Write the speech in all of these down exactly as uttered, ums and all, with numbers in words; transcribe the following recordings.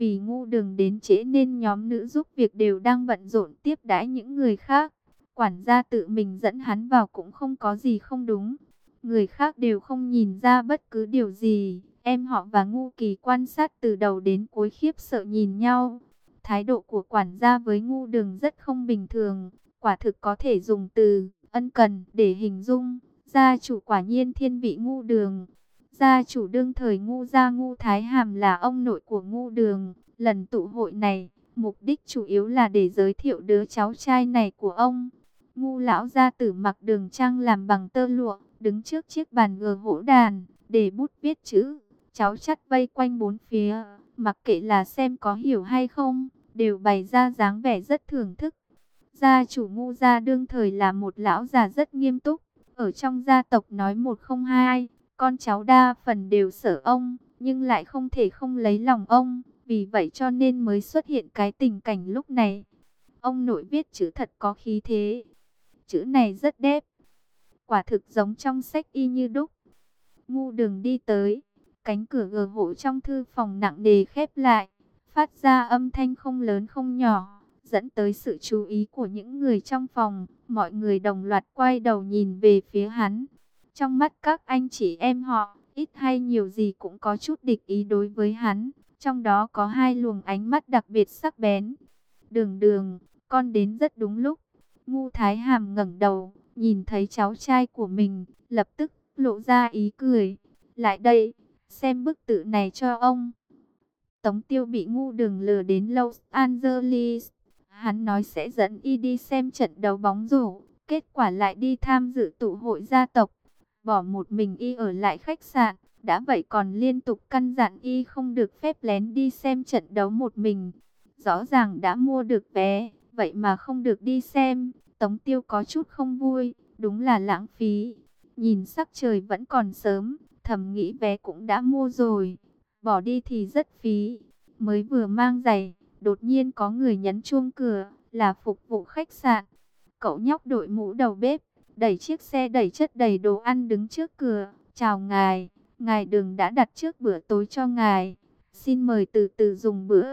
Vì Ngu Đường đến trễ nên nhóm nữ giúp việc đều đang bận rộn tiếp đãi những người khác. Quản gia tự mình dẫn hắn vào cũng không có gì không đúng. Người khác đều không nhìn ra bất cứ điều gì. Em họ và Ngu Kỳ quan sát từ đầu đến cuối khiếp sợ nhìn nhau. Thái độ của quản gia với Ngu Đường rất không bình thường. Quả thực có thể dùng từ ân cần để hình dung. Gia chủ quả nhiên thiên vị Ngu Đường. Gia chủ đương thời Ngu gia Ngu Thái Hàm là ông nội của Ngu Đường. Lần tụ hội này, mục đích chủ yếu là để giới thiệu đứa cháu trai này của ông. Ngu lão gia tử mặc đường trang làm bằng tơ lụa, đứng trước chiếc bàn gờ gỗ đàn, để bút viết chữ. Cháu chắt vây quanh bốn phía, mặc kệ là xem có hiểu hay không, đều bày ra dáng vẻ rất thưởng thức. Gia chủ Ngu gia đương thời là một lão già rất nghiêm túc, ở trong gia tộc nói một không hai, con cháu đa phần đều sợ ông, nhưng lại không thể không lấy lòng ông, vì vậy cho nên mới xuất hiện cái tình cảnh lúc này. Ông nội viết chữ thật có khí thế, chữ này rất đẹp, quả thực giống trong sách y như đúc. Ngu Đường đi tới, cánh cửa gờ hộ trong thư phòng nặng nề khép lại, phát ra âm thanh không lớn không nhỏ, dẫn tới sự chú ý của những người trong phòng. Mọi người đồng loạt quay đầu nhìn về phía hắn. Trong mắt các anh chị em họ, ít hay nhiều gì cũng có chút địch ý đối với hắn. Trong đó có hai luồng ánh mắt đặc biệt sắc bén. Đường Đường, con đến rất đúng lúc. Ngu Thái Hàm ngẩng đầu, nhìn thấy cháu trai của mình, lập tức lộ ra ý cười. Lại đây, xem bức tự này cho ông. Tống Tiêu bị Ngu Đường lừa đến Los Angeles. Hắn nói sẽ dẫn y đi xem trận đấu bóng rổ, kết quả lại đi tham dự tụ hội gia tộc. Bỏ một mình y ở lại khách sạn, đã vậy còn liên tục căn dặn y không được phép lén đi xem trận đấu một mình. Rõ ràng đã mua được vé, vậy mà không được đi xem. Tống Tiêu có chút không vui, đúng là lãng phí. Nhìn sắc trời vẫn còn sớm, thầm nghĩ vé cũng đã mua rồi, bỏ đi thì rất phí. Mới vừa mang giày, đột nhiên có người nhấn chuông cửa, là phục vụ khách sạn. Cậu nhóc đội mũ đầu bếp, đẩy chiếc xe đẩy chất đầy đồ ăn đứng trước cửa. Chào ngài, ngài Đường đã đặt trước bữa tối cho ngài. Xin mời từ từ dùng bữa.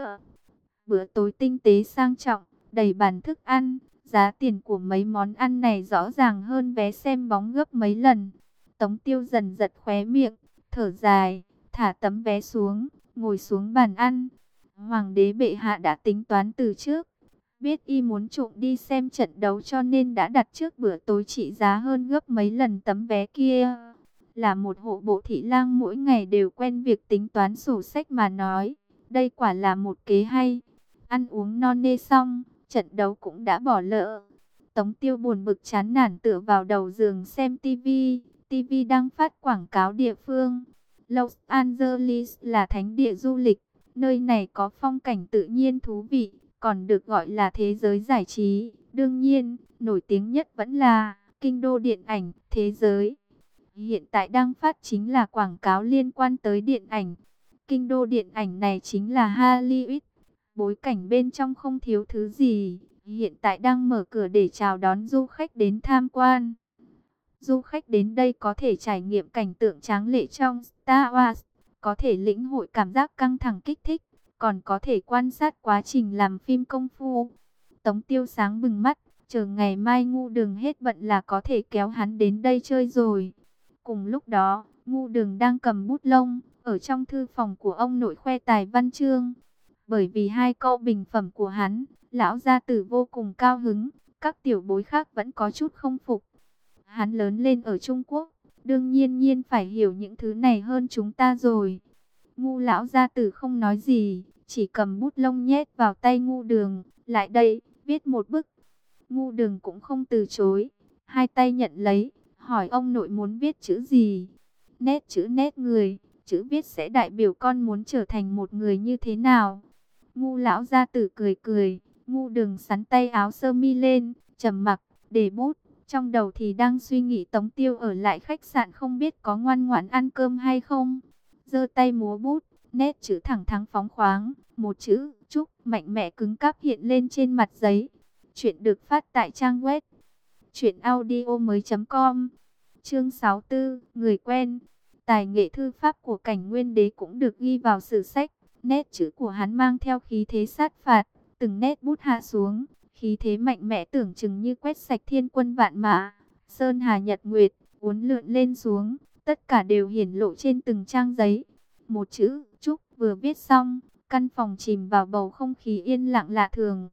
Bữa tối tinh tế sang trọng, đầy bàn thức ăn. Giá tiền của mấy món ăn này rõ ràng hơn vé xem bóng gấp mấy lần. Tống Tiêu dần giật khóe miệng, thở dài, thả tấm vé xuống, ngồi xuống bàn ăn. Hoàng đế bệ hạ đã tính toán từ trước, biết y muốn trộm đi xem trận đấu cho nên đã đặt trước bữa tối trị giá hơn gấp mấy lần tấm vé kia. Là một hộ bộ thị lang mỗi ngày đều quen việc tính toán sổ sách mà nói, đây quả là một kế hay. Ăn uống no nê xong, trận đấu cũng đã bỏ lỡ. Tống Tiêu buồn bực chán nản tựa vào đầu giường xem tivi. Tivi đang phát quảng cáo địa phương. Los Angeles là thánh địa du lịch. Nơi này có phong cảnh tự nhiên thú vị, còn được gọi là thế giới giải trí. Đương nhiên, nổi tiếng nhất vẫn là kinh đô điện ảnh thế giới. Hiện tại đang phát chính là quảng cáo liên quan tới điện ảnh. Kinh đô điện ảnh này chính là Hollywood. Bối cảnh bên trong không thiếu thứ gì. Hiện tại đang mở cửa để chào đón du khách đến tham quan. Du khách đến đây có thể trải nghiệm cảnh tượng tráng lệ trong Star Wars, có thể lĩnh hội cảm giác căng thẳng kích thích, còn có thể quan sát quá trình làm phim công phu. Tống Tiêu sáng bừng mắt, chờ ngày mai Ngu Đường hết bận là có thể kéo hắn đến đây chơi rồi. Cùng lúc đó, Ngu Đường đang cầm bút lông, ở trong thư phòng của ông nội khoe tài văn chương. Bởi vì hai câu bình phẩm của hắn, lão gia tử vô cùng cao hứng, các tiểu bối khác vẫn có chút không phục. Hắn lớn lên ở Trung Quốc, đương nhiên nhiên phải hiểu những thứ này hơn chúng ta rồi. Ngu lão gia tử không nói gì, chỉ cầm bút lông nhét vào tay Ngu Đường. Lại đây, viết một bức. Ngu Đường cũng không từ chối, hai tay nhận lấy, hỏi ông nội muốn viết chữ gì. Nét chữ nét người, chữ viết sẽ đại biểu con muốn trở thành một người như thế nào. Ngu lão gia tử cười cười, Ngu Đường sắn tay áo sơ mi lên, trầm mặc, để bút. Trong đầu thì đang suy nghĩ Tống Tiêu ở lại khách sạn không biết có ngoan ngoãn ăn cơm hay không. Giơ tay múa bút, nét chữ thẳng thắn phóng khoáng, một chữ chúc mạnh mẽ cứng cáp hiện lên trên mặt giấy. Chuyện được phát tại trang web truyện audio mới chấm com. Chương sáu mươi tư, người quen. Tài nghệ thư pháp của Cảnh Nguyên Đế cũng được ghi vào sử sách. Nét chữ của hắn mang theo khí thế sát phạt, từng nét bút hạ xuống, khí thế mạnh mẽ tưởng chừng như quét sạch thiên quân vạn mã. Sơn hà nhật nguyệt, uốn lượn lên xuống, tất cả đều hiển lộ trên từng trang giấy. Một chữ, chúc vừa viết xong, căn phòng chìm vào bầu không khí yên lặng lạ thường.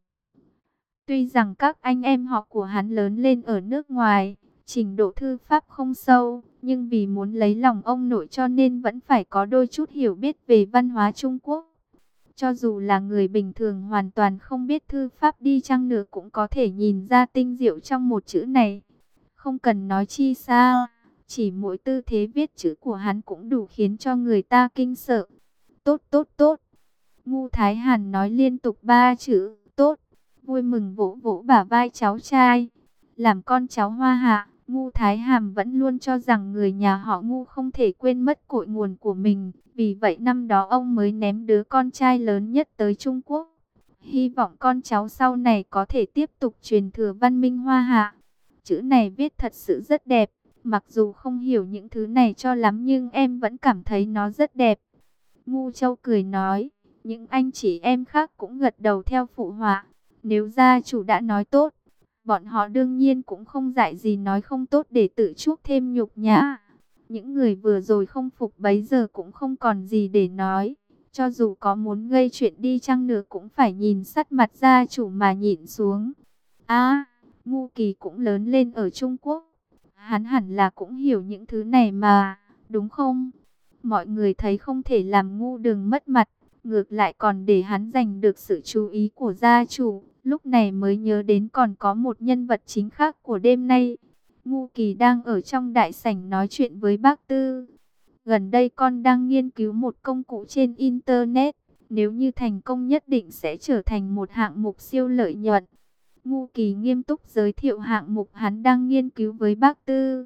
Tuy rằng các anh em họ của hắn lớn lên ở nước ngoài, trình độ thư pháp không sâu, nhưng vì muốn lấy lòng ông nội cho nên vẫn phải có đôi chút hiểu biết về văn hóa Trung Quốc. Cho dù là người bình thường hoàn toàn không biết thư pháp đi chăng nữa cũng có thể nhìn ra tinh diệu trong một chữ này. Không cần nói chi xa, chỉ mỗi tư thế viết chữ của hắn cũng đủ khiến cho người ta kinh sợ. Tốt tốt tốt. Ngu Thái Hàn nói liên tục ba chữ, tốt, vui mừng vỗ vỗ bả vai cháu trai. Làm con cháu Hoa Hạ, Ngu Thái Hàm vẫn luôn cho rằng người nhà họ Ngu không thể quên mất cội nguồn của mình. Vì vậy năm đó ông mới ném đứa con trai lớn nhất tới Trung Quốc. Hy vọng con cháu sau này có thể tiếp tục truyền thừa văn minh Hoa Hạ. Chữ này viết thật sự rất đẹp. Mặc dù không hiểu những thứ này cho lắm nhưng em vẫn cảm thấy nó rất đẹp. Ngu Châu cười nói. Những anh chị em khác cũng gật đầu theo phụ họa. Nếu gia chủ đã nói tốt, bọn họ đương nhiên cũng không dại gì nói không tốt để tự chuốc thêm nhục nhã. Những người vừa rồi không phục bấy giờ cũng không còn gì để nói. Cho dù có muốn gây chuyện đi chăng nữa cũng phải nhìn sắt mặt gia chủ mà nhịn xuống. À, Ngu Kỳ cũng lớn lên ở Trung Quốc. Hắn hẳn là cũng hiểu những thứ này mà, đúng không? Mọi người thấy không thể làm Ngu Đường mất mặt, ngược lại còn để hắn giành được sự chú ý của gia chủ. Lúc này mới nhớ đến còn có một nhân vật chính khác của đêm nay. Ngu Kỳ đang ở trong đại sảnh nói chuyện với bác Tư. Gần đây con đang nghiên cứu một công cụ trên Internet. Nếu như thành công nhất định sẽ trở thành một hạng mục siêu lợi nhuận. Ngu Kỳ nghiêm túc giới thiệu hạng mục hắn đang nghiên cứu với bác Tư.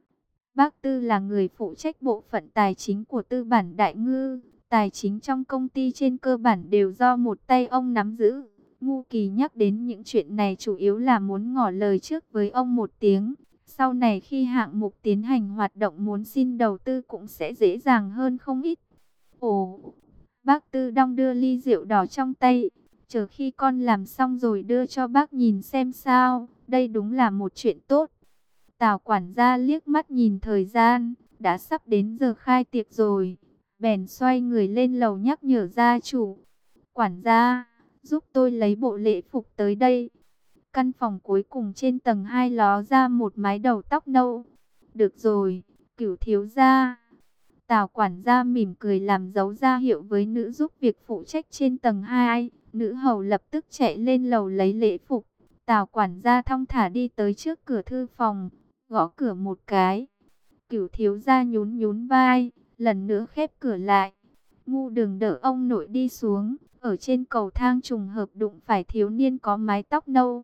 Bác Tư là người phụ trách bộ phận tài chính của tư bản Đại Ngư. Tài chính trong công ty trên cơ bản đều do một tay ông nắm giữ. Ngu Kỳ nhắc đến những chuyện này chủ yếu là muốn ngỏ lời trước với ông một tiếng. Sau này khi hạng mục tiến hành hoạt động muốn xin đầu tư cũng sẽ dễ dàng hơn không ít. Ồ, bác Tư đong đưa ly rượu đỏ trong tay. Chờ khi con làm xong rồi đưa cho bác nhìn xem sao. Đây đúng là một chuyện tốt. Tào quản gia liếc mắt nhìn thời gian. Đã sắp đến giờ khai tiệc rồi. Bèn xoay người lên lầu nhắc nhở gia chủ. Quản gia, giúp tôi lấy bộ lễ phục tới đây. Căn phòng cuối cùng trên tầng hai ló ra một mái đầu tóc nâu. Được rồi, Cửu thiếu gia. Tào quản gia mỉm cười làm dấu ra hiệu với nữ giúp việc phụ trách trên tầng hai. Nữ hầu lập tức chạy lên lầu lấy lễ phục. Tào quản gia thong thả đi tới trước cửa thư phòng, gõ cửa một cái. Cửu thiếu gia nhún nhún vai, lần nữa khép cửa lại. Ngu Đường đỡ ông nội đi xuống, ở trên cầu thang trùng hợp đụng phải thiếu niên có mái tóc nâu.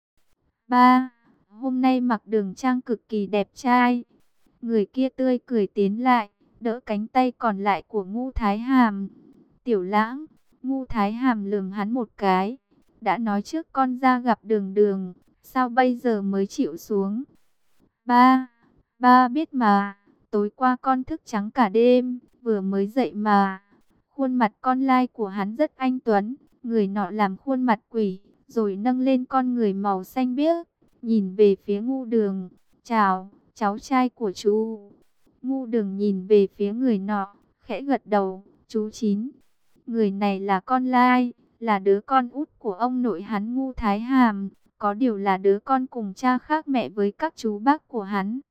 Ba, hôm nay mặc Đường trang cực kỳ đẹp trai. Người kia tươi cười tiến lại, đỡ cánh tay còn lại của Ngu Thái Hàm. Tiểu Lãng, Ngu Thái Hàm lườm hắn một cái. Đã nói trước con ra gặp Đường Đường, sao bây giờ mới chịu xuống? Ba, ba biết mà, tối qua con thức trắng cả đêm, vừa mới dậy mà. Khuôn mặt con lai của hắn rất anh tuấn, người nọ làm khuôn mặt quỷ, rồi nâng lên con người màu xanh biếc, nhìn về phía Ngu Đường. Chào, cháu trai của chú. Ngu Đường nhìn về phía người nọ, khẽ gật đầu, chú Chín. Người này là con lai, là đứa con út của ông nội hắn Ngu Thái Hàm, có điều là đứa con cùng cha khác mẹ với các chú bác của hắn.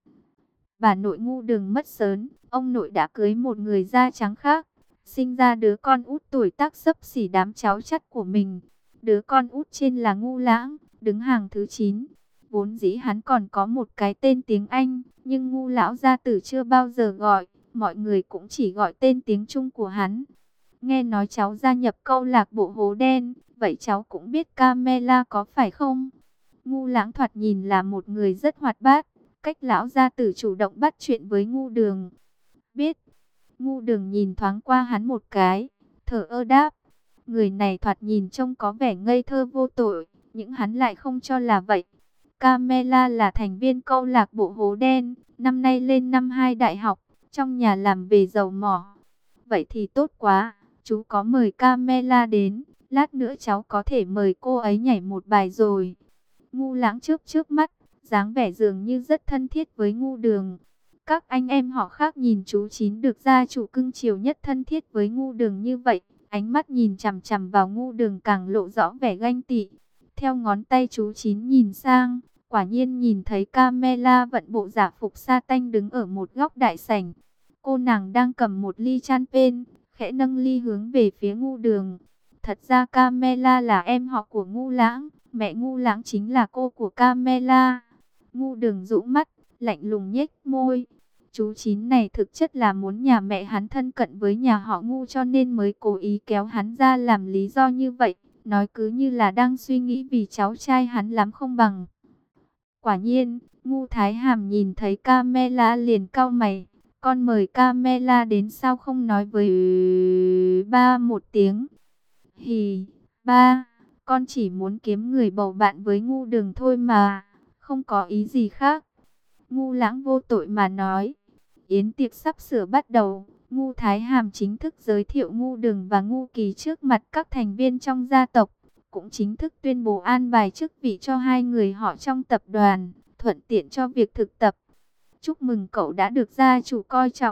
Bà nội Ngu Đường mất sớm, ông nội đã cưới một người da trắng khác, sinh ra đứa con út tuổi tác xấp xỉ đám cháu chắt của mình. Đứa con út trên là Ngu Lãng, đứng hàng thứ chín. Vốn dĩ hắn còn có một cái tên tiếng Anh, nhưng Ngu lão gia tử chưa bao giờ gọi, mọi người cũng chỉ gọi tên tiếng Trung của hắn. Nghe nói cháu gia nhập câu lạc bộ Hố Đen, vậy cháu cũng biết Camela có phải không? Ngu Lãng thoạt nhìn là một người rất hoạt bát, cách lão gia tử chủ động bắt chuyện với Ngu Đường. Biết. Ngu Đường nhìn thoáng qua hắn một cái, thở ơ đáp. Người này thoạt nhìn trông có vẻ ngây thơ vô tội, nhưng hắn lại không cho là vậy. Camela là thành viên câu lạc bộ Hố Đen, năm nay lên năm hai đại học, trong nhà làm về dầu mỏ. Vậy thì tốt quá, chú có mời Camela đến, lát nữa cháu có thể mời cô ấy nhảy một bài rồi. Ngu Lãng chớp chớp mắt, dáng vẻ dường như rất thân thiết với Ngu Đường. Các anh em họ khác nhìn chú Chín được gia chủ cưng chiều nhất thân thiết với Ngu Đường như vậy, ánh mắt nhìn chằm chằm vào Ngu Đường càng lộ rõ vẻ ganh tị. Theo ngón tay chú Chín nhìn sang, quả nhiên nhìn thấy Camela vận bộ giả phục sa tanh đứng ở một góc đại sảnh. Cô nàng đang cầm một ly champagne, khẽ nâng ly hướng về phía Ngu Đường. Thật ra Camela là em họ của Ngu Lãng, mẹ Ngu Lãng chính là cô của Camela. Ngu Đường dụ mắt, lạnh lùng nhếch môi. Chú Chín này thực chất là muốn nhà mẹ hắn thân cận với nhà họ Ngu cho nên mới cố ý kéo hắn ra làm lý do như vậy. Nói cứ như là đang suy nghĩ vì cháu trai hắn lắm không bằng. Quả nhiên, Ngu Thái Hàm nhìn thấy Camela liền cau mày. Con mời Camela đến sao không nói với ba một tiếng. Hì, ba, con chỉ muốn kiếm người bầu bạn với Ngu Đường thôi mà, không có ý gì khác. Ngu Lãng vô tội mà nói. Yến tiệc sắp sửa bắt đầu, Ngu Thái Hàm chính thức giới thiệu Ngu Đường và Ngu Kỳ trước mặt các thành viên trong gia tộc, cũng chính thức tuyên bố an bài chức vị cho hai người họ trong tập đoàn, thuận tiện cho việc thực tập. Chúc mừng cậu đã được gia chủ coi trọng.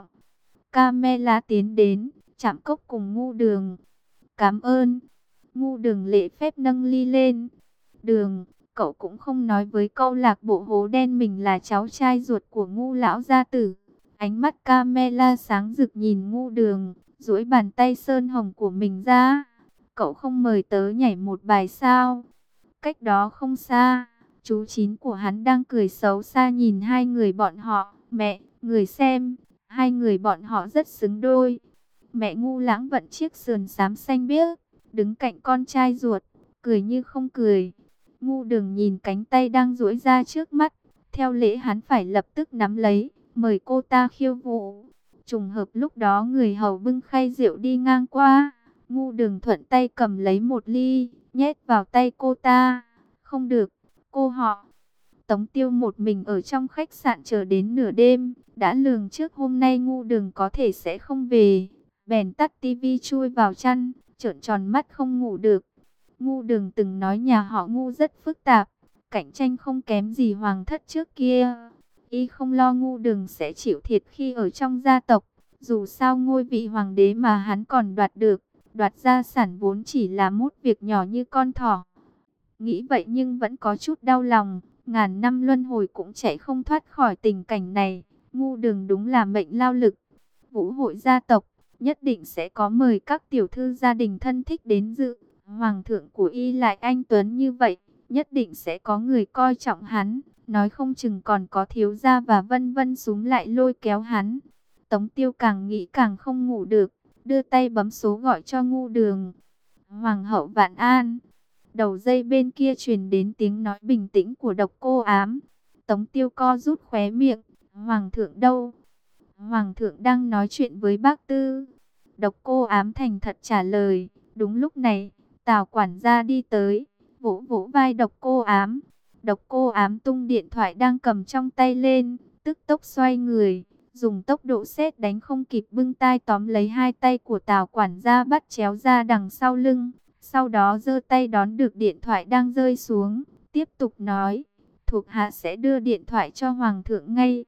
Camela tiến đến, chạm cốc cùng Ngu Đường. Cảm ơn. Ngu Đường lễ phép nâng ly lên. Đường, cậu cũng không nói với câu lạc bộ hố đen mình là cháu trai ruột của Ngu lão gia tử. Ánh mắt Camela sáng rực nhìn Ngu Đường, duỗi bàn tay sơn hồng của mình ra. Cậu không mời tớ nhảy một bài sao? Cách đó không xa, chú Chín của hắn đang cười xấu xa nhìn hai người bọn họ. Mẹ, người xem, hai người bọn họ rất xứng đôi. Mẹ Ngu Lãng vận chiếc sườn xám xanh biếc, đứng cạnh con trai ruột, cười như không cười. Ngu Đường nhìn cánh tay đang duỗi ra trước mắt, theo lễ hắn phải lập tức nắm lấy, mời cô ta khiêu vũ. Trùng hợp lúc đó người hầu bưng khay rượu đi ngang qua, Ngu Đường thuận tay cầm lấy một ly, nhét vào tay cô ta. Không được, cô họ. Tống Tiêu một mình ở trong khách sạn chờ đến nửa đêm, đã lường trước hôm nay Ngu Đường có thể sẽ không về, bèn tắt tivi chui vào chăn, trợn tròn mắt không ngủ được. Ngu Đường từng nói nhà họ Ngu rất phức tạp, cạnh tranh không kém gì hoàng thất trước kia. Y không lo Ngu Đường sẽ chịu thiệt khi ở trong gia tộc, dù sao ngôi vị hoàng đế mà hắn còn đoạt được, đoạt gia sản vốn chỉ là một việc nhỏ như con thỏ. Nghĩ vậy nhưng vẫn có chút đau lòng, ngàn năm luân hồi cũng chạy không thoát khỏi tình cảnh này. Ngu Đường đúng là mệnh lao lực. Vũ hội gia tộc nhất định sẽ có mời các tiểu thư gia đình thân thích đến dự. Hoàng thượng của Y lại anh tuấn như vậy, nhất định sẽ có người coi trọng hắn, nói không chừng còn có thiếu gia và vân vân súm lại lôi kéo hắn. Tống Tiêu càng nghĩ càng không ngủ được, đưa tay bấm số gọi cho Ngu Đường. Hoàng hậu vạn an. Đầu dây bên kia truyền đến tiếng nói bình tĩnh của Độc Cô Ám. Tống Tiêu co rút khóe miệng. Hoàng thượng đâu? Hoàng thượng đang nói chuyện với bác Tư. Độc Cô Ám thành thật trả lời. Đúng lúc này, Tào quản gia đi tới, vỗ vỗ vai Độc Cô Ám. Độc Cô Ám tung điện thoại đang cầm trong tay lên, tức tốc xoay người, dùng tốc độ sét đánh không kịp bưng tai tóm lấy hai tay của Tào quản gia bắt chéo ra đằng sau lưng. Sau đó giơ tay đón được điện thoại đang rơi xuống, tiếp tục nói, thuộc hạ sẽ đưa điện thoại cho Hoàng thượng ngay.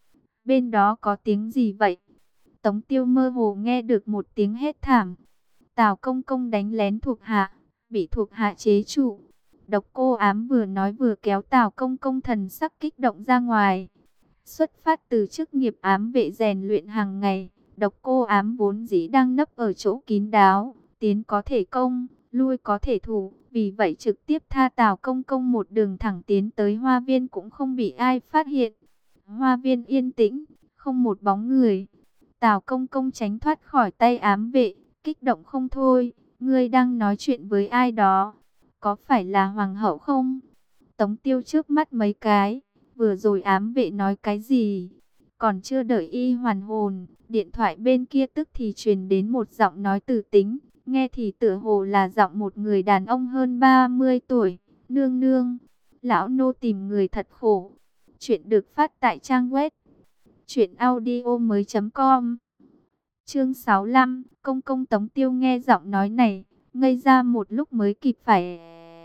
Bên đó có tiếng gì vậy? Tống Tiêu mơ hồ nghe được một tiếng hét thảm. Tào công công đánh lén thuộc hạ, bị thuộc hạ chế trụ. Độc Cô Ám vừa nói vừa kéo Tào công công thần sắc kích động ra ngoài. Xuất phát từ chức nghiệp ám vệ rèn luyện hàng ngày, Độc Cô Ám vốn dĩ đang nấp ở chỗ kín đáo, tiến có thể công, lui có thể thủ, vì vậy trực tiếp tha Tào công công một đường thẳng tiến tới hoa viên cũng không bị ai phát hiện. Hoa viên yên tĩnh, không một bóng người. Tào công công tránh thoát khỏi tay ám vệ, kích động không thôi. Ngươi đang nói chuyện với ai đó? Có phải là hoàng hậu không? Tống Tiêu trước mắt mấy cái, vừa rồi ám vệ nói cái gì? Còn chưa đợi y hoàn hồn, điện thoại bên kia tức thì truyền đến một giọng nói từ tính, nghe thì tựa hồ là giọng một người đàn ông hơn ba mươi tuổi. Nương nương, lão nô tìm người thật khổ. Chuyện được phát tại trang web truyện audio mới chấm com. Chương sáu mươi lăm, công công. Tống Tiêu nghe giọng nói này, ngây ra một lúc mới kịp phải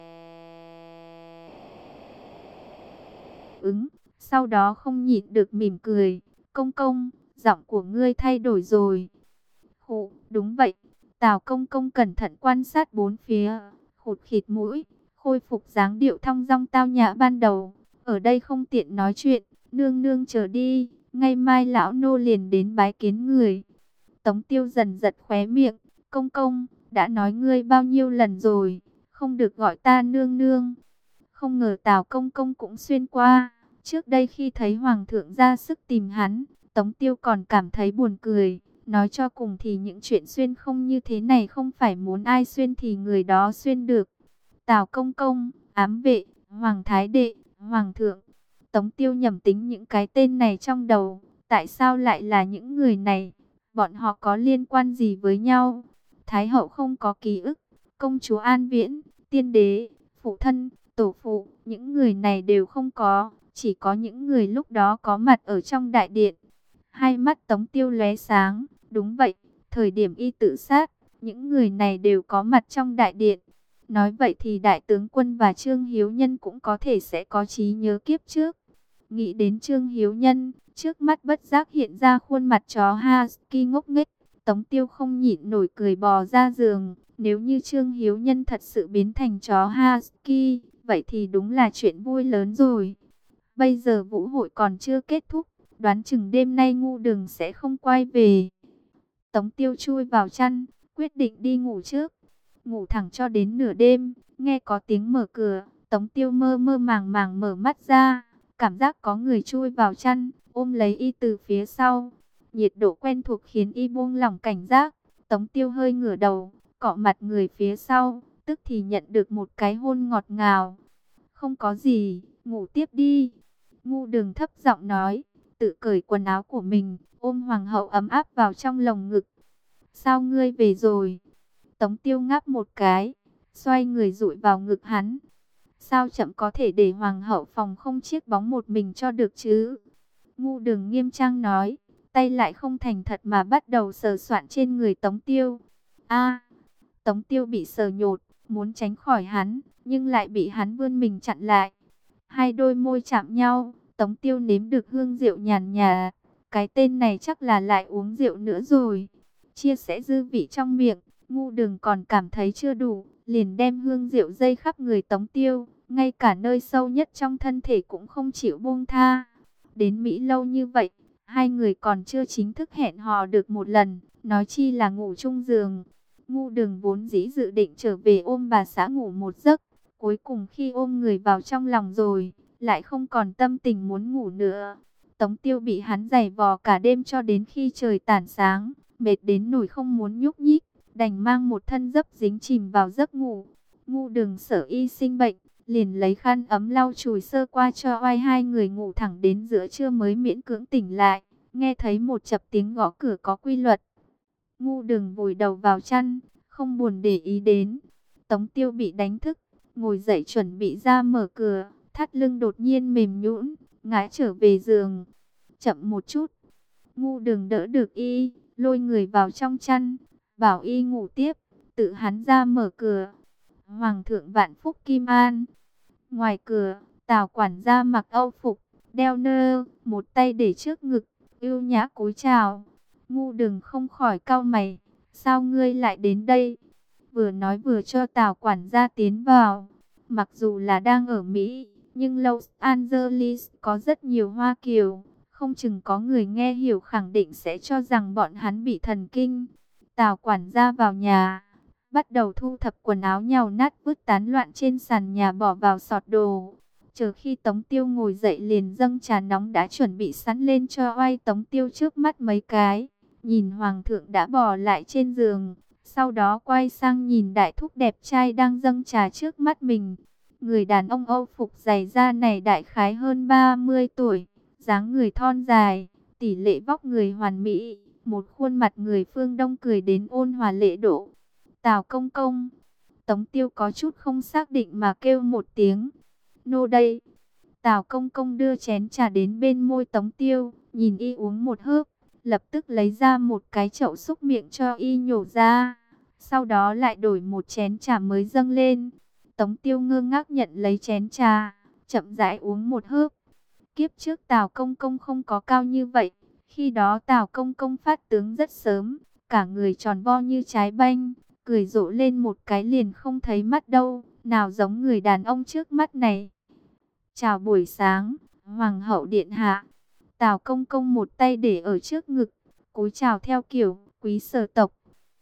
ứng, sau đó không nhịn được mỉm cười. Công công, giọng của ngươi thay đổi rồi. Hụ, đúng vậy. Tào công công cẩn thận quan sát bốn phía, khụt khịt mũi, khôi phục dáng điệu thong dong tao nhã ban đầu. Ở đây không tiện nói chuyện, nương nương chờ đi, ngày mai lão nô liền đến bái kiến người. Tống Tiêu dần giật khóe miệng. Công công, đã nói ngươi bao nhiêu lần rồi, không được gọi ta nương nương. Không ngờ Tào công công cũng xuyên qua. Trước đây khi thấy hoàng thượng ra sức tìm hắn, Tống Tiêu còn cảm thấy buồn cười. Nói cho cùng thì những chuyện xuyên không như thế này không phải muốn ai xuyên thì người đó xuyên được. Tào công công, ám vệ, hoàng thái đệ, hoàng thượng. Tống Tiêu nhẩm tính những cái tên này trong đầu. Tại sao lại là những người này? Bọn họ có liên quan gì với nhau? Thái hậu không có ký ức. Công chúa An Viễn, tiên đế, phụ thân, tổ phụ, những người này đều không có. Chỉ có những người lúc đó có mặt ở trong đại điện. Hai mắt Tống Tiêu lóe sáng. Đúng vậy, thời điểm y tự sát, những người này đều có mặt trong đại điện. Nói vậy thì đại tướng quân và Trương Hiếu Nhân cũng có thể sẽ có trí nhớ kiếp trước. Nghĩ đến Trương Hiếu Nhân, trước mắt bất giác hiện ra khuôn mặt chó Husky ngốc nghếch. Tống Tiêu không nhịn nổi cười bò ra giường. Nếu như Trương Hiếu Nhân thật sự biến thành chó Husky, vậy thì đúng là chuyện vui lớn rồi. Bây giờ vũ hội còn chưa kết thúc, đoán chừng đêm nay Ngu Đường sẽ không quay về. Tống Tiêu chui vào chăn, quyết định đi ngủ trước. Ngủ thẳng cho đến nửa đêm, nghe có tiếng mở cửa, Tống Tiêu mơ mơ màng màng mở mắt ra, cảm giác có người chui vào chăn, ôm lấy y từ phía sau. Nhiệt độ quen thuộc khiến y buông lỏng cảnh giác. Tống Tiêu hơi ngửa đầu, cọ mặt người phía sau, tức thì nhận được một cái hôn ngọt ngào. Không có gì, ngủ tiếp đi. Ngu Đường thấp giọng nói, tự cởi quần áo của mình, ôm hoàng hậu ấm áp vào trong lồng ngực. Sao ngươi về rồi? Tống Tiêu ngáp một cái, xoay người dụi vào ngực hắn. Sao chậm có thể để hoàng hậu phòng không chiếc bóng một mình cho được chứ? Ngu Đường nghiêm trang nói, tay lại không thành thật mà bắt đầu sờ soạn trên người Tống Tiêu. A, Tống Tiêu bị sờ nhột, muốn tránh khỏi hắn, nhưng lại bị hắn vươn mình chặn lại. Hai đôi môi chạm nhau, Tống Tiêu nếm được hương rượu nhàn nhạt. Cái tên này chắc là lại uống rượu nữa rồi. Chia sẻ dư vị trong miệng, Ngu Đường còn cảm thấy chưa đủ, liền đem hương rượu dây khắp người Tống Tiêu, ngay cả nơi sâu nhất trong thân thể cũng không chịu buông tha. Đến Mỹ lâu như vậy, hai người còn chưa chính thức hẹn hò được một lần, nói chi là ngủ chung giường. Ngu Đường vốn dĩ dự định trở về ôm bà xã ngủ một giấc, cuối cùng khi ôm người vào trong lòng rồi, lại không còn tâm tình muốn ngủ nữa. Tống Tiêu bị hắn giày vò cả đêm cho đến khi trời tảng sáng, mệt đến nỗi không muốn nhúc nhích, đành mang một thân dấp dính chìm vào giấc ngủ. Ngu Đường sợ y sinh bệnh, liền lấy khăn ấm lau chùi sơ qua cho oai. Hai người ngủ thẳng đến giữa trưa mới miễn cưỡng tỉnh lại, nghe thấy một chập tiếng gõ cửa có quy luật. Ngu Đường vùi đầu vào chăn, không buồn để ý đến. Tống Tiêu bị đánh thức, ngồi dậy chuẩn bị ra mở cửa, thắt lưng đột nhiên mềm nhũn, ngã trở về giường. Chậm một chút. Ngu Đường đỡ được y, lôi người vào trong chăn, bảo y ngủ tiếp, tự hắn ra mở cửa. Hoàng thượng vạn phúc kim an. Ngoài cửa, Tào quản gia mặc âu phục, đeo nơ, một tay để trước ngực, ưu nhã cúi chào. Ngu Đường không khỏi cau mày, sao ngươi lại đến đây? Vừa nói vừa cho Tào quản gia tiến vào. Mặc dù là đang ở Mỹ, nhưng Los Angeles có rất nhiều Hoa Kiều, không chừng có người nghe hiểu khẳng định sẽ cho rằng bọn hắn bị thần kinh. Tào quản gia vào nhà, bắt đầu thu thập quần áo nhàu nát vứt tán loạn trên sàn nhà bỏ vào sọt đồ. Chờ khi Tống Tiêu ngồi dậy liền dâng trà nóng đã chuẩn bị sẵn lên cho oai. Tống Tiêu trước mắt mấy cái, nhìn hoàng thượng đã bò lại trên giường, sau đó quay sang nhìn đại thúc đẹp trai đang dâng trà trước mắt mình. Người đàn ông Âu phục dày da này đại khái hơn ba mươi tuổi, dáng người thon dài, tỷ lệ vóc người hoàn mỹ, một khuôn mặt người phương Đông cười đến ôn hòa lễ độ. Tào công công. Tống Tiêu có chút không xác định mà kêu một tiếng. Nô đây. Tào công công đưa chén trà đến bên môi Tống Tiêu, nhìn y uống một hớp, lập tức lấy ra một cái chậu xúc miệng cho y nhổ ra. Sau đó lại đổi một chén trà mới dâng lên. Tống Tiêu ngơ ngác nhận lấy chén trà, chậm rãi uống một hớp. Kiếp trước Tào Công Công không có cao như vậy. Khi đó Tào Công Công phát tướng rất sớm, cả người tròn vo như trái banh, cười rộ lên một cái liền không thấy mắt đâu, nào giống người đàn ông trước mắt này. Chào buổi sáng, Hoàng hậu điện hạ. Tào Công Công một tay để ở trước ngực, cúi chào theo kiểu quý sở tộc.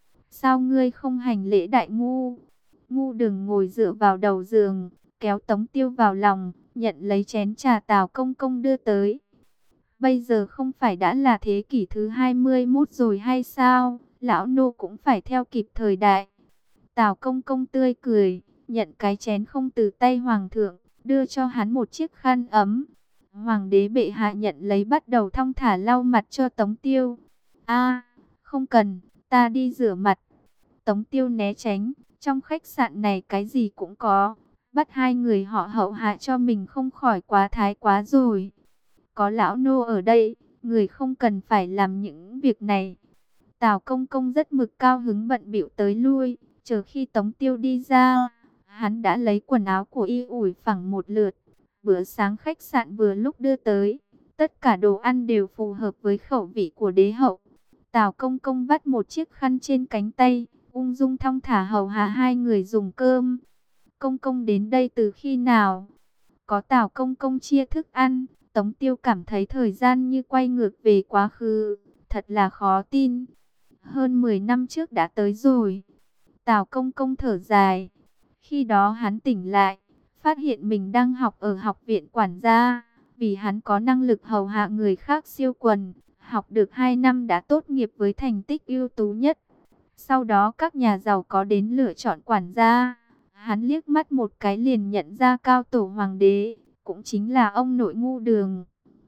Sao ngươi không hành lễ đại ngu? Ngu Đừng ngồi dựa vào đầu giường, kéo Tống Tiêu vào lòng, nhận lấy chén trà Tào Công Công đưa tới. Bây giờ không phải đã là thế kỷ thứ hai mươi mốt rồi hay sao? Lão nô cũng phải theo kịp thời đại. Tào Công Công tươi cười, nhận cái chén không từ tay hoàng thượng, đưa cho hắn một chiếc khăn ấm. Hoàng đế bệ hạ nhận lấy bắt đầu thong thả lau mặt cho Tống Tiêu. A, không cần, ta đi rửa mặt. Tống Tiêu né tránh, trong khách sạn này cái gì cũng có. Bắt hai người họ hậu hạ cho mình không khỏi quá thái quá rồi. Có lão nô ở đây, người không cần phải làm những việc này. Tào Công Công rất mực cao hứng bận bịu tới lui, chờ khi Tống Tiêu đi ra, hắn đã lấy quần áo của y ủi phẳng một lượt. Bữa sáng khách sạn vừa lúc đưa tới, tất cả đồ ăn đều phù hợp với khẩu vị của đế hậu. Tào Công Công vắt một chiếc khăn trên cánh tay, ung dung thong thả hầu hạ hai người dùng cơm. Công Công đến đây từ khi nào? Có Tào Công Công chia thức ăn, Tống Tiêu cảm thấy thời gian như quay ngược về quá khứ, thật là khó tin. Hơn mười năm trước đã tới rồi. Tào Công Công thở dài. Khi đó hắn tỉnh lại, phát hiện mình đang học ở học viện quản gia. Vì hắn có năng lực hầu hạ người khác siêu quần, học được hai năm đã tốt nghiệp với thành tích ưu tú nhất. Sau đó các nhà giàu có đến lựa chọn quản gia. Hắn liếc mắt một cái liền nhận ra cao tổ hoàng đế, cũng chính là ông nội Ngu Đường.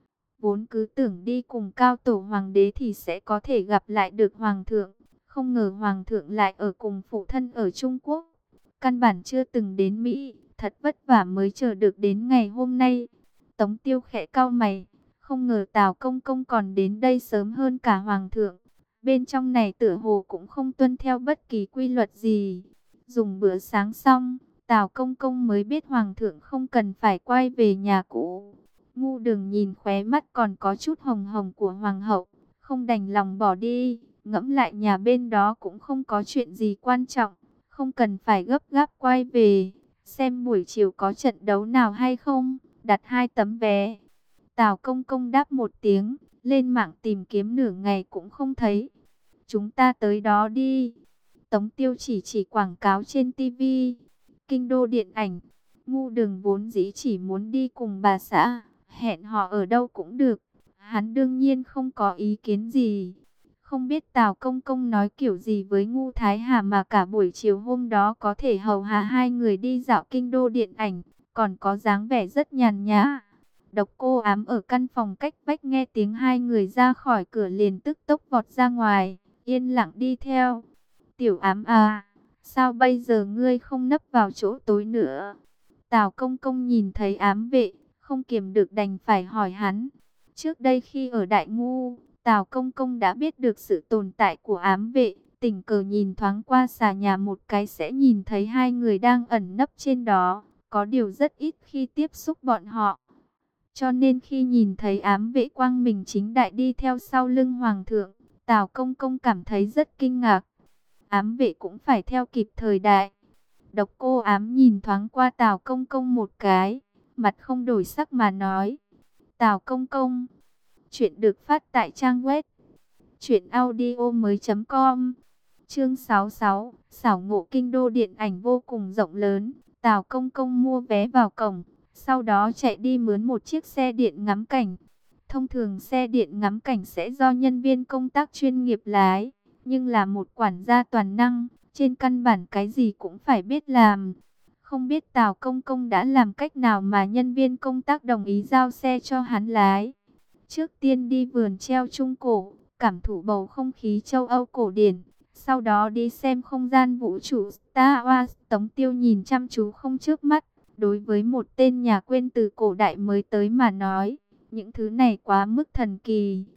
Vốn cứ tưởng đi cùng cao tổ hoàng đế thì sẽ có thể gặp lại được hoàng thượng. Không ngờ hoàng thượng lại ở cùng phụ thân ở Trung Quốc. Căn bản chưa từng đến Mỹ, thật vất vả mới chờ được đến ngày hôm nay. Tống Tiêu khẽ cau mày, không ngờ Tào Công Công còn đến đây sớm hơn cả hoàng thượng. Bên trong này tựa hồ cũng không tuân theo bất kỳ quy luật gì. Dùng bữa sáng xong, Tào Công Công mới biết hoàng thượng không cần phải quay về nhà cũ. Ngu Đường nhìn khóe mắt còn có chút hồng hồng của hoàng hậu, không đành lòng bỏ đi. Ngẫm lại nhà bên đó cũng không có chuyện gì quan trọng, không cần phải gấp gáp quay về. Xem buổi chiều có trận đấu nào hay không, đặt hai tấm vé. Tào Công Công đáp một tiếng, lên mạng tìm kiếm nửa ngày cũng không thấy. Chúng ta tới đó đi. Tống Tiêu chỉ chỉ quảng cáo trên tivi. Kinh đô điện ảnh. Ngu Đường vốn dĩ chỉ muốn đi cùng bà xã, hẹn họ ở đâu cũng được. Hắn đương nhiên không có ý kiến gì. Không biết Tào Công Công nói kiểu gì với Ngu Thái Hà mà cả buổi chiều hôm đó có thể hầu hạ hai người đi dạo kinh đô điện ảnh, còn có dáng vẻ rất nhàn nhã. Độc Cô Ám ở căn phòng cách vách nghe tiếng hai người ra khỏi cửa liền tức tốc vọt ra ngoài, yên lặng đi theo. Tiểu Ám à, sao bây giờ ngươi không nấp vào chỗ tối nữa? Tào Công Công nhìn thấy Ám vệ, không kiềm được đành phải hỏi hắn. Trước đây khi ở Đại Ngu, Tào Công Công đã biết được sự tồn tại của Ám vệ, tình cờ nhìn thoáng qua xà nhà một cái sẽ nhìn thấy hai người đang ẩn nấp trên đó, có điều rất ít khi tiếp xúc bọn họ. Cho nên khi nhìn thấy Ám vệ quang minh chính đại đi theo sau lưng hoàng thượng, Tào Công Công cảm thấy rất kinh ngạc. Ám vệ cũng phải theo kịp thời đại. Độc Cô Ám nhìn thoáng qua Tào Công Công một cái, mặt không đổi sắc mà nói: Tào Công Công. Chuyện được phát tại trang web truyện audio mới chấm com. Chương sáu mươi sáu, xảo ngộ kinh đô điện ảnh vô cùng rộng lớn. Tào Công Công mua vé vào cổng, sau đó chạy đi mướn một chiếc xe điện ngắm cảnh. Thông thường xe điện ngắm cảnh sẽ do nhân viên công tác chuyên nghiệp lái, nhưng là một quản gia toàn năng, trên căn bản cái gì cũng phải biết làm. Không biết Tào Công Công đã làm cách nào mà nhân viên công tác đồng ý giao xe cho hắn lái. Trước tiên đi vườn treo Trung Cổ, cảm thụ bầu không khí châu Âu cổ điển. Sau đó đi xem không gian vũ trụ Star Wars. Tống Tiêu nhìn chăm chú không chớp mắt. Đối với một tên nhà quên từ cổ đại mới tới mà nói, những thứ này quá mức thần kỳ.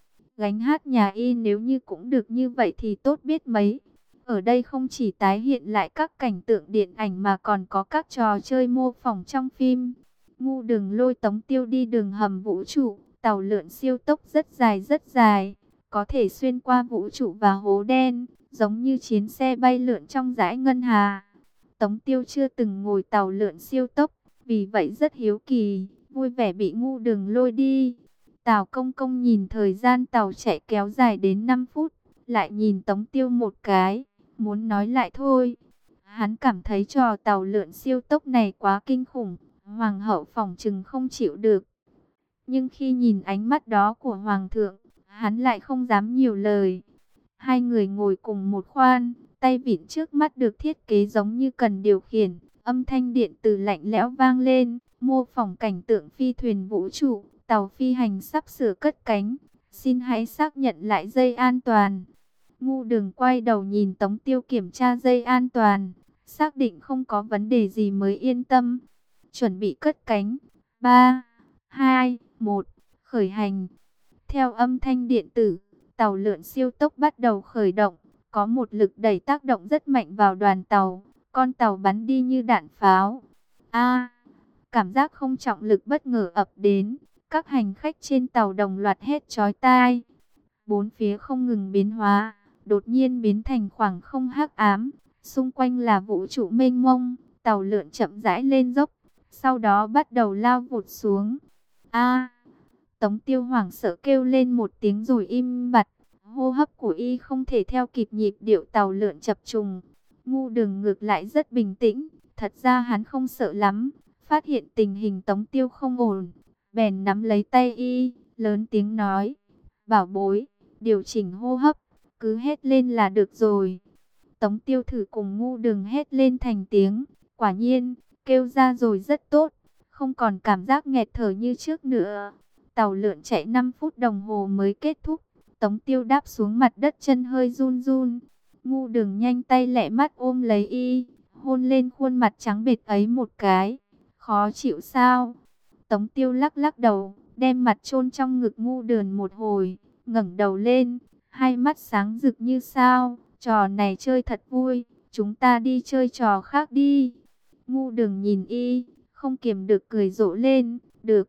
Gánh hát nhà y nếu như cũng được như vậy thì tốt biết mấy. Ở đây không chỉ tái hiện lại các cảnh tượng điện ảnh mà còn có các trò chơi mô phỏng trong phim. Ngu Đường lôi Tống Tiêu đi đường hầm vũ trụ, tàu lượn siêu tốc rất dài rất dài, có thể xuyên qua vũ trụ và hố đen, giống như chiến xe bay lượn trong dải ngân hà. Tống Tiêu chưa từng ngồi tàu lượn siêu tốc, vì vậy rất hiếu kỳ, vui vẻ bị Ngu Đường lôi đi. Tào Công Công nhìn thời gian tàu chạy kéo dài đến năm phút, lại nhìn Tống Tiêu một cái, muốn nói lại thôi. Hắn cảm thấy trò tàu lượn siêu tốc này quá kinh khủng, Hoàng hậu phỏng chừng không chịu được. Nhưng khi nhìn ánh mắt đó của Hoàng thượng, hắn lại không dám nhiều lời. Hai người ngồi cùng một khoan, tay vịn trước mắt được thiết kế giống như cần điều khiển. Âm thanh điện tử lạnh lẽo vang lên, mô phỏng cảnh tượng phi thuyền vũ trụ, tàu phi hành sắp sửa cất cánh. Xin hãy xác nhận lại dây an toàn. Ngu Đường quay đầu nhìn Tống Tiêu kiểm tra dây an toàn, xác định không có vấn đề gì mới yên tâm. Chuẩn bị cất cánh. ba, hai, một, khởi hành. Theo âm thanh điện tử, tàu lượn siêu tốc bắt đầu khởi động. Có một lực đẩy tác động rất mạnh vào đoàn tàu. Con tàu bắn đi như đạn pháo. A, cảm giác không trọng lực bất ngờ ập đến. Các hành khách trên tàu đồng loạt hét chói tai. Bốn phía không ngừng biến hóa, đột nhiên biến thành khoảng không hắc ám. Xung quanh là vũ trụ mênh mông. Tàu lượn chậm rãi lên dốc, sau đó bắt đầu lao vụt xuống. A! Tống Tiêu hoảng sợ kêu lên một tiếng rồi im bặt. Hô hấp của y không thể theo kịp nhịp điệu tàu lượn chập trùng. Ngu Đường ngược lại rất bình tĩnh. Thật ra hắn không sợ lắm. Phát hiện tình hình Tống Tiêu không ổn, bèn nắm lấy tay y, lớn tiếng nói: Bảo bối, điều chỉnh hô hấp, cứ hét lên là được rồi. Tống Tiêu thử cùng Ngu Đường hét lên thành tiếng. Quả nhiên, kêu ra rồi rất tốt, không còn cảm giác nghẹt thở như trước nữa. Tàu lượn chạy năm phút đồng hồ mới kết thúc. Tống Tiêu đáp xuống mặt đất, chân hơi run run. Ngu Đường nhanh tay lẹ mắt ôm lấy y, hôn lên khuôn mặt trắng bệch ấy một cái. Khó chịu sao? Tống Tiêu lắc lắc đầu, đem mặt chôn trong ngực Ngu Đường một hồi, ngẩng đầu lên, hai mắt sáng rực như sao. Trò này chơi thật vui, chúng ta đi chơi trò khác đi. Ngu Đường nhìn y, không kiềm được cười rộ lên. Được.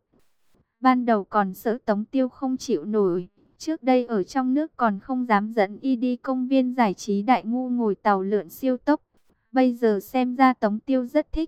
Ban đầu còn sợ Tống Tiêu không chịu nổi. Trước đây ở trong nước còn không dám dẫn y đi công viên giải trí Đại Ngu ngồi tàu lượn siêu tốc. Bây giờ xem ra Tống Tiêu rất thích.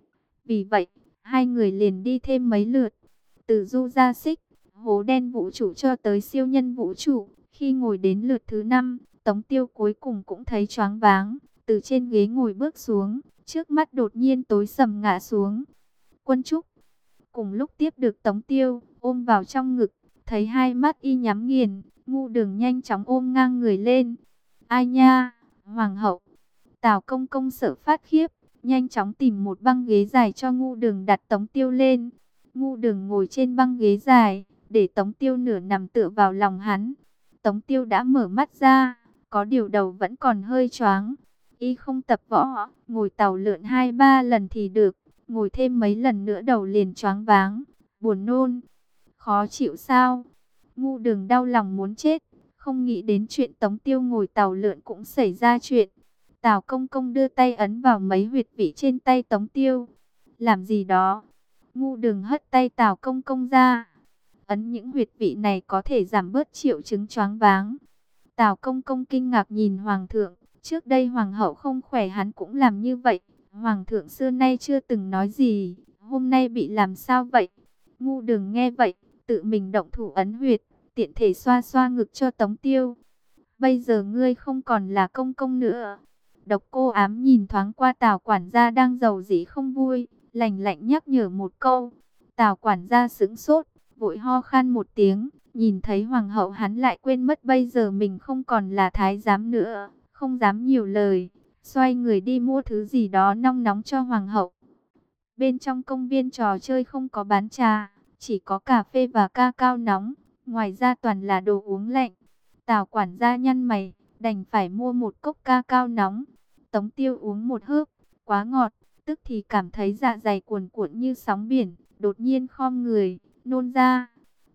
Vì vậy, hai người liền đi thêm mấy lượt. Từ du ra xích, hố đen vũ trụ cho tới siêu nhân vũ trụ. Khi ngồi đến lượt thứ năm, Tống Tiêu cuối cùng cũng thấy choáng váng. Từ trên ghế ngồi bước xuống, trước mắt đột nhiên tối sầm ngã xuống. Quân Trúc cùng lúc tiếp được Tống Tiêu ôm vào trong ngực, thấy hai mắt y nhắm nghiền. Ngu Đường nhanh chóng ôm ngang người lên. Ai nha, Hoàng hậu. Tào Công Công sợ phát khiếp, nhanh chóng tìm một băng ghế dài cho Ngu Đường đặt Tống Tiêu lên. Ngu Đường ngồi trên băng ghế dài, để Tống Tiêu nửa nằm tựa vào lòng hắn. Tống Tiêu đã mở mắt ra, có điều đầu vẫn còn hơi choáng. Y không tập võ, ngồi tàu lượn hai ba lần thì được, ngồi thêm mấy lần nữa đầu liền choáng váng, buồn nôn. Khó chịu sao? Ngu Đường đau lòng muốn chết, không nghĩ đến chuyện Tống Tiêu ngồi tàu lượn cũng xảy ra chuyện. Tào Công Công đưa tay ấn vào mấy huyệt vị trên tay Tống Tiêu. Làm gì đó? Ngu Đường hất tay Tào Công Công ra. Ấn những huyệt vị này có thể giảm bớt triệu chứng choáng váng. Tào Công Công kinh ngạc nhìn Hoàng thượng. Trước đây Hoàng hậu không khỏe hắn cũng làm như vậy. Hoàng thượng xưa nay chưa từng nói gì. Hôm nay bị làm sao vậy? Ngu Đường nghe vậy, tự mình động thủ ấn huyệt, tiện thể xoa xoa ngực cho Tống Tiêu. Bây giờ ngươi không còn là công công nữa. Độc Cô Ám nhìn thoáng qua Tào quản gia đang giàu dĩ không vui, lạnh lạnh nhắc nhở một câu. Tào quản gia sững sốt, vội ho khan một tiếng, nhìn thấy hoàng hậu hắn lại quên mất bây giờ mình không còn là thái giám nữa, không dám nhiều lời, xoay người đi mua thứ gì đó nong nóng cho hoàng hậu. Bên trong công viên trò chơi không có bán trà, chỉ có cà phê và ca cao nóng, ngoài ra toàn là đồ uống lạnh. Tào quản gia nhăn mày, đành phải mua một cốc ca cao nóng. Tống Tiêu uống một hớp, quá ngọt, tức thì cảm thấy dạ dày cuồn cuộn như sóng biển, đột nhiên khom người, nôn ra.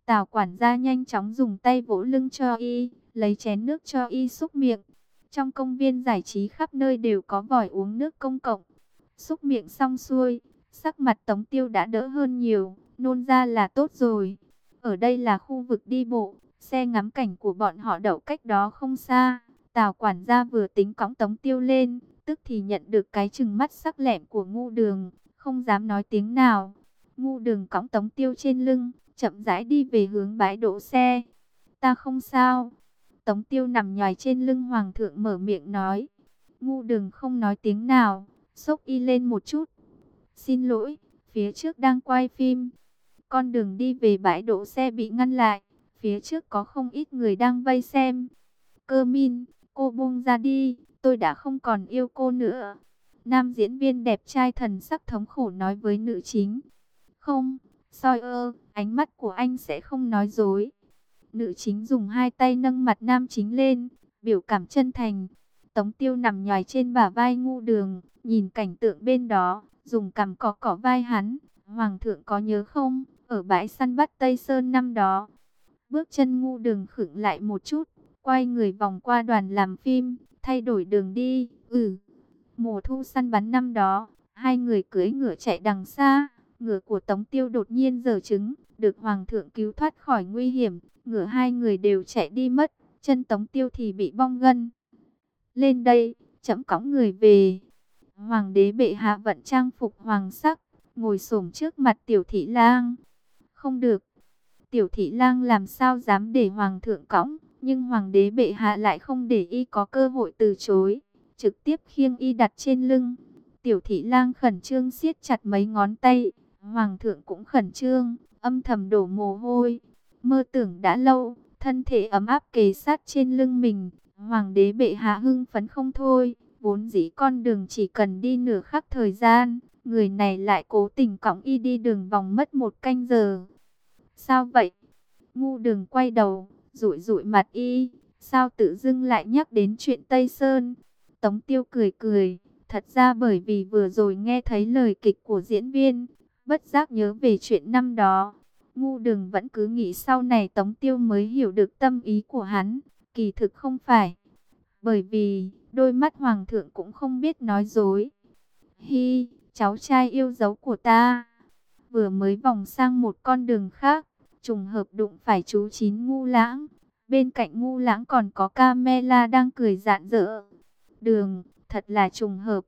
Tào quản gia nhanh chóng dùng tay vỗ lưng cho y, lấy chén nước cho y xúc miệng. Trong công viên giải trí khắp nơi đều có vòi uống nước công cộng. Xúc miệng xong xuôi, sắc mặt Tống Tiêu đã đỡ hơn nhiều, nôn ra là tốt rồi. Ở đây là khu vực đi bộ, xe ngắm cảnh của bọn họ đậu cách đó không xa. Tào quản gia vừa tính cõng Tống Tiêu lên, tức thì nhận được cái trừng mắt sắc lẹm của Ngu Đường, không dám nói tiếng nào. Ngu Đường cõng Tống Tiêu trên lưng, chậm rãi đi về hướng bãi đỗ xe. Ta không sao. Tống Tiêu nằm nhoài trên lưng Hoàng thượng mở miệng nói. Ngu Đường không nói tiếng nào, xốc y lên một chút. Xin lỗi, phía trước đang quay phim. Con đường đi về bãi đỗ xe bị ngăn lại, phía trước có không ít người đang vây xem. Cơ Min, cô buông ra đi, tôi đã không còn yêu cô nữa. Nam diễn viên đẹp trai thần sắc thống khổ nói với nữ chính. Không, Soi ơ, ánh mắt của anh sẽ không nói dối. Nữ chính dùng hai tay nâng mặt nam chính lên, biểu cảm chân thành. Tống Tiêu nằm nhoài trên bả vai Ngu Đường, nhìn cảnh tượng bên đó, dùng cằm cọ cọ vai hắn. Hoàng thượng có nhớ không, ở bãi săn bắt Tây Sơn năm đó. Bước chân Ngu Đường khựng lại một chút, quay người vòng qua đoàn làm phim, thay đổi đường đi. Ừ, mùa thu săn bắn năm đó, hai người cưỡi ngựa chạy đằng xa. Ngựa của Tống Tiêu đột nhiên giở trứng, được Hoàng thượng cứu thoát khỏi nguy hiểm. Ngựa hai người đều chạy đi mất, chân Tống Tiêu thì bị bong gân. Lên đây, trẫm cõng người về. Hoàng đế bệ hạ vận trang phục hoàng sắc, ngồi xổm trước mặt Tiểu Thị Lang. Không được, Tiểu Thị Lang làm sao dám để Hoàng thượng cõng, nhưng Hoàng đế bệ hạ lại không để y có cơ hội từ chối, trực tiếp khiêng y đặt trên lưng. Tiểu Thị Lang khẩn trương siết chặt mấy ngón tay, Hoàng thượng cũng khẩn trương, âm thầm đổ mồ hôi. Mơ tưởng đã lâu, thân thể ấm áp kề sát trên lưng mình, Hoàng đế bệ hạ hưng phấn không thôi. Vốn dĩ con đường chỉ cần đi nửa khắc thời gian, người này lại cố tình cõng y đi đường vòng mất một canh giờ. Sao vậy? Ngu Đường quay đầu, dụi dụi mặt y, sao tự dưng lại nhắc đến chuyện Tây Sơn? Tống Tiêu cười cười, thật ra bởi vì vừa rồi nghe thấy lời kịch của diễn viên, bất giác nhớ về chuyện năm đó. Ngu Đường vẫn cứ nghĩ sau này Tống Tiêu mới hiểu được tâm ý của hắn, kỳ thực không phải. Bởi vì, đôi mắt Hoàng thượng cũng không biết nói dối. Hi, cháu trai yêu dấu của ta. Vừa mới vòng sang một con đường khác, trùng hợp đụng phải chú Chín Ngu Lãng. Bên cạnh Ngu Lãng còn có Camela đang cười rạng rỡ. Đường, thật là trùng hợp.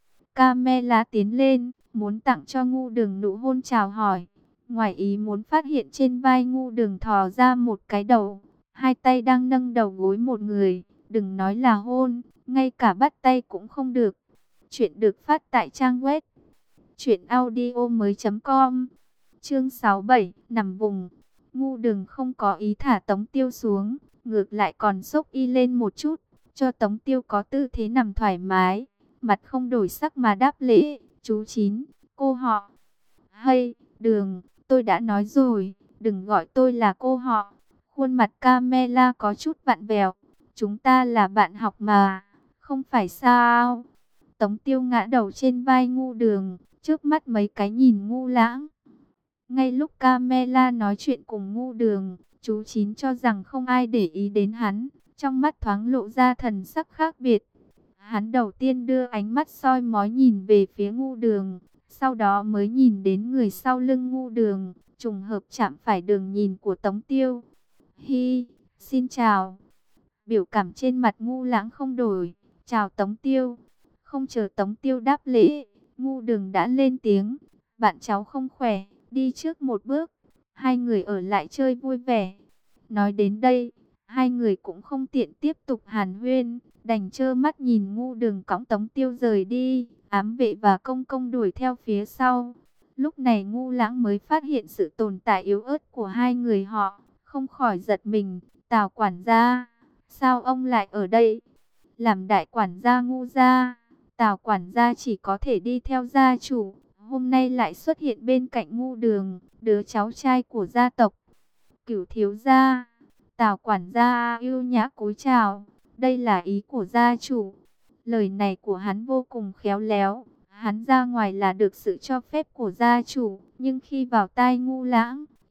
Camela tiến lên, muốn tặng cho Ngu Đường nụ hôn chào hỏi. Ngoài ý muốn phát hiện trên vai Ngu Đường thò ra một cái đầu. Hai tay đang nâng đầu gối một người. Đừng nói là hôn, ngay cả bắt tay cũng không được. Chuyện được phát tại trang web truyện audio mới chấm com. Chương sáu mươi bảy, nằm vùng. Ngu Đường không có ý thả Tống Tiêu xuống, ngược lại còn xốc y lên một chút, cho Tống Tiêu có tư thế nằm thoải mái. Mặt không đổi sắc mà đáp lễ. Chú Chín, cô họ. Hay, Đường, tôi đã nói rồi, đừng gọi tôi là cô họ. Khuôn mặt Camela có chút vặn vẹo. Chúng ta là bạn học mà, không phải sao? Tống Tiêu ngã đầu trên vai Ngu Đường, trước mắt mấy cái nhìn Ngu Lãng. Ngay lúc Camela nói chuyện cùng Ngu Đường, chú Chín cho rằng không ai để ý đến hắn, trong mắt thoáng lộ ra thần sắc khác biệt. Hắn đầu tiên đưa ánh mắt soi mói nhìn về phía Ngu Đường, sau đó mới nhìn đến người sau lưng Ngu Đường, trùng hợp chạm phải đường nhìn của Tống Tiêu. Hi, xin chào. Biểu cảm trên mặt Ngu Lãng không đổi, chào Tống Tiêu. Không chờ Tống Tiêu đáp lễ, Ngu Đường đã lên tiếng, bạn cháu không khỏe, đi trước một bước, hai người ở lại chơi vui vẻ. Nói đến đây, hai người cũng không tiện tiếp tục hàn huyên, đành trơ mắt nhìn Ngu Đường cõng Tống Tiêu rời đi, ám vệ và công công đuổi theo phía sau. Lúc này Ngu Lãng mới phát hiện sự tồn tại yếu ớt của hai người họ, không khỏi giật mình. Tào quản gia, sao ông lại ở đây? Làm đại quản gia Ngu gia, Tào quản gia chỉ có thể đi theo gia chủ, hôm nay lại xuất hiện bên cạnh Ngu Đường, đứa cháu trai của gia tộc. Cửu thiếu gia. Tào quản gia yêu nhã cúi chào, đây là ý của gia chủ. Lời này của hắn vô cùng khéo léo, hắn ra ngoài là được sự cho phép của gia chủ, nhưng khi vào tai Ngu Lãng,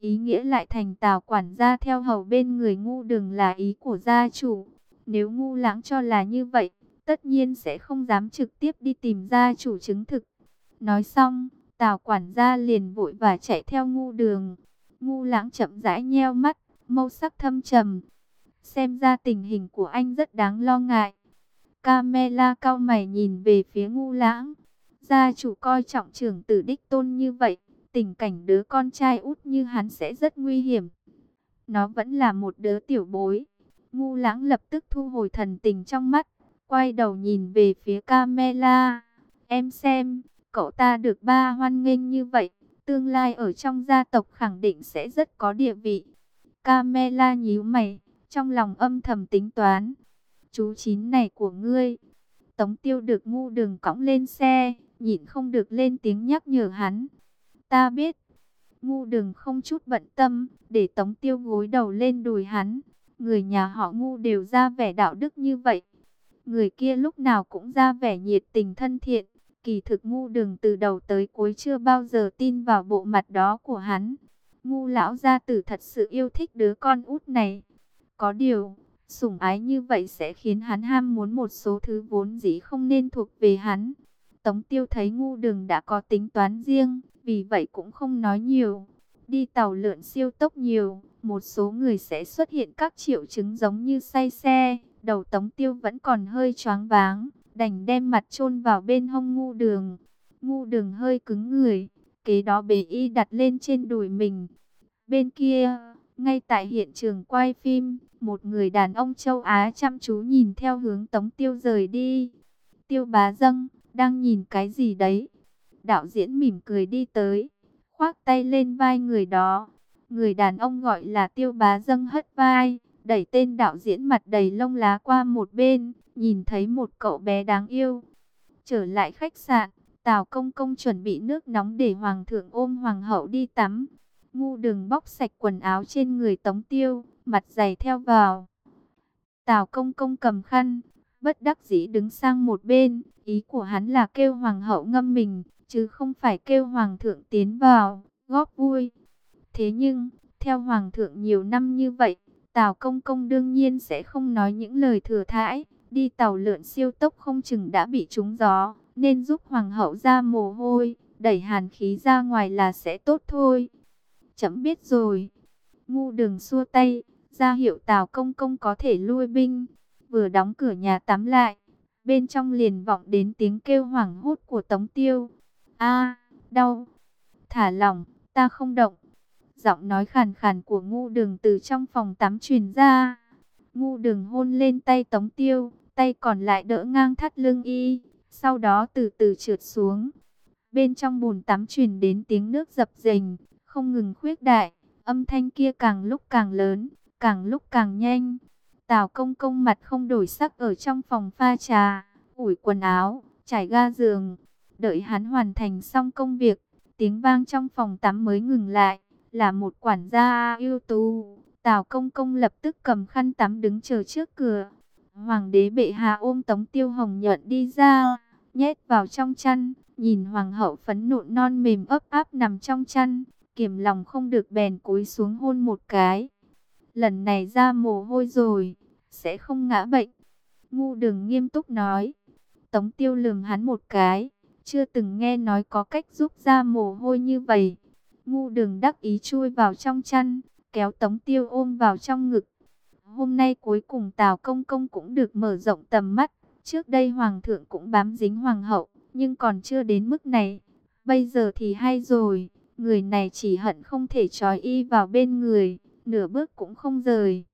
ý nghĩa lại thành Tào quản gia theo hầu bên người Ngu Đường là ý của gia chủ. Nếu Ngu Lãng cho là như vậy, tất nhiên sẽ không dám trực tiếp đi tìm gia chủ chứng thực. Nói xong, Tào quản gia liền vội và chạy theo Ngu Đường. Ngu Lãng chậm rãi nheo mắt, mâu sắc thâm trầm. Xem ra tình hình của anh rất đáng lo ngại. Camela cau mày nhìn về phía Ngu Lãng. Gia chủ coi trọng trưởng tử đích tôn như vậy, tình cảnh đứa con trai út như hắn sẽ rất nguy hiểm. Nó vẫn là một đứa tiểu bối. Ngu Lãng lập tức thu hồi thần tình trong mắt, quay đầu nhìn về phía Camela. Em xem, cậu ta được ba hoan nghênh như vậy, tương lai ở trong gia tộc khẳng định sẽ rất có địa vị. Camela nhíu mày, trong lòng âm thầm tính toán. Chú chín này của ngươi. Tống Tiêu được Ngu Đường cõng lên xe, nhịn không được lên tiếng nhắc nhở hắn. Ta biết. Ngu Đường không chút bận tâm, để Tống Tiêu gối đầu lên đùi hắn. Người nhà họ Ngu đều ra vẻ đạo đức như vậy. Người kia lúc nào cũng ra vẻ nhiệt tình thân thiện. Kỳ thực Ngu Đường từ đầu tới cuối chưa bao giờ tin vào bộ mặt đó của hắn. Ngu lão gia tử thật sự yêu thích đứa con út này. Có điều, sủng ái như vậy sẽ khiến hắn ham muốn một số thứ vốn dĩ không nên thuộc về hắn. Tống Tiêu thấy Ngu Đường đã có tính toán riêng, vì vậy cũng không nói nhiều. Đi tàu lượn siêu tốc nhiều, một số người sẽ xuất hiện các triệu chứng giống như say xe. Đầu Tống Tiêu vẫn còn hơi choáng váng, đành đem mặt chôn vào bên hông Ngu Đường. Ngu Đường hơi cứng người, kế đó bế y đặt lên trên đùi mình. Bên kia, ngay tại hiện trường quay phim, một người đàn ông châu Á chăm chú nhìn theo hướng Tống Tiêu rời đi. Tiêu Bá Dâng, đang nhìn cái gì đấy? Đạo diễn mỉm cười đi tới, khoác tay lên vai người đó. Người đàn ông gọi là Tiêu Bá Dâng hất vai, đẩy tên đạo diễn mặt đầy lông lá qua một bên, nhìn thấy một cậu bé đáng yêu. Trở lại khách sạn, Tào Công Công chuẩn bị nước nóng để Hoàng thượng ôm Hoàng hậu đi tắm. Ngu Đường bóc sạch quần áo trên người Tống Tiêu, mặt dày theo vào. Tào Công Công cầm khăn, bất đắc dĩ đứng sang một bên. Ý của hắn là kêu Hoàng hậu ngâm mình, chứ không phải kêu Hoàng thượng tiến vào, góp vui. Thế nhưng, theo Hoàng thượng nhiều năm như vậy, Tào Công Công đương nhiên sẽ không nói những lời thừa thãi. Đi tàu lượn siêu tốc không chừng đã bị trúng gió, nên giúp Hoàng hậu ra mồ hôi, đẩy hàn khí ra ngoài là sẽ tốt thôi. Chấm biết rồi. Ngu Đường xua tay, ra hiệu Tào Công Công có thể lui binh. Vừa đóng cửa nhà tắm lại, bên trong liền vọng đến tiếng kêu hoảng hốt của Tống Tiêu. A, đau. Thả lỏng, ta không động. Giọng nói khàn khàn của Ngu Đường từ trong phòng tắm truyền ra. Ngu Đường hôn lên tay Tống Tiêu, tay còn lại đỡ ngang thắt lưng y, sau đó từ từ trượt xuống. Bên trong bồn tắm truyền đến tiếng nước dập dềnh, không ngừng khuếch đại, âm thanh kia càng lúc càng lớn, càng lúc càng nhanh. Tào Công Công mặt không đổi sắc ở trong phòng pha trà, ủi quần áo, trải ga giường. Đợi hắn hoàn thành xong công việc, tiếng vang trong phòng tắm mới ngừng lại, là một quản gia ưu tú. Tào Công Công lập tức cầm khăn tắm đứng chờ trước cửa. Hoàng đế bệ hạ ôm Tống Tiêu hồng nhuận đi ra, nhét vào trong chăn, nhìn Hoàng hậu phấn nộn non mềm ấp áp nằm trong chăn, kiềm lòng không được bèn cúi xuống hôn một cái. Lần này ra mồ hôi rồi, sẽ không ngã bệnh. Ngu Đường nghiêm túc nói. Tống Tiêu lườm hắn một cái, chưa từng nghe nói có cách giúp ra mồ hôi như vậy. Ngu Đường đắc ý chui vào trong chăn, kéo Tống Tiêu ôm vào trong ngực. Hôm nay cuối cùng Tào Công Công cũng được mở rộng tầm mắt. Trước đây Hoàng thượng cũng bám dính Hoàng hậu, nhưng còn chưa đến mức này. Bây giờ thì hay rồi, người này chỉ hận không thể trói y vào bên người, nửa bước cũng không rời.